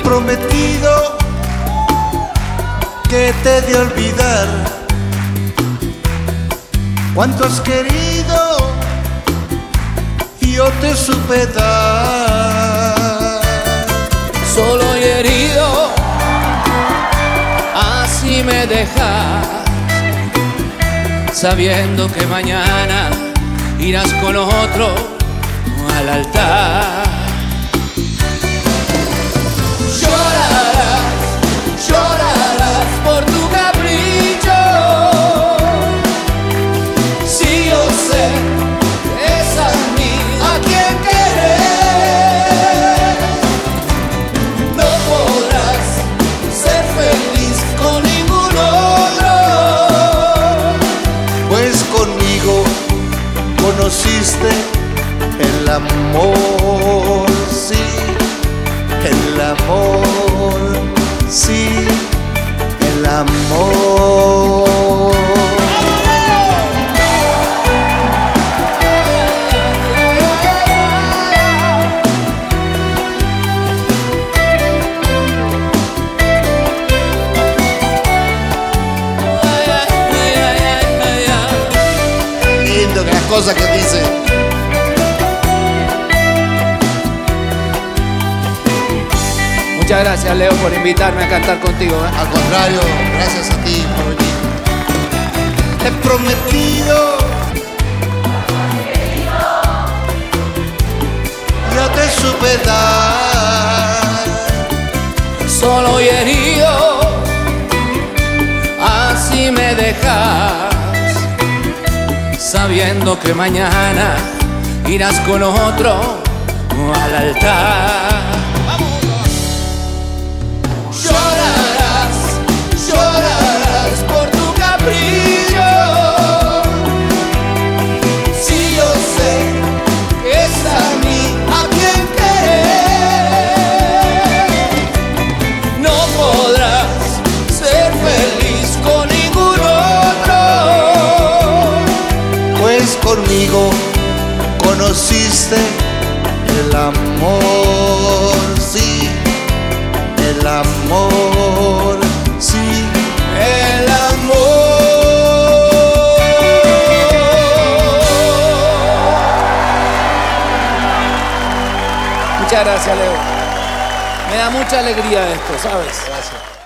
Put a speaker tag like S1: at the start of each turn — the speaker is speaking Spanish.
S1: prometido que te he de olvidar. Cuánto has querido yo te supe dar.
S2: Solo y herido, así me dejas, sabiendo que mañana irás con otro al altar. Llorarás, llorarás por tu capricho. Si yo sé que es a mí a quien querer, no podrás ser feliz con ningún otro.
S1: Pues conmigo conociste el amor, sí, el amor, sí, el amor. Lindo que las cosas que dice.
S2: Muchas gracias, Leo, por invitarme a cantar contigo, ¿eh?
S1: Al contrario, gracias a ti por venir. Te he prometido, yo te supe dar.
S2: Solo y herido, así me dejas, sabiendo que mañana irás con otro al altar. Llorarás, llorarás por tu capricho. Si yo sé que es a mí a quien querer, no podrás ser feliz con ningún otro.
S1: Pues conmigo conociste el amor, sí, el amor, sí,
S2: El amor. Muchas gracias, Leo. Me da mucha alegría esto, ¿sabes?
S1: Gracias.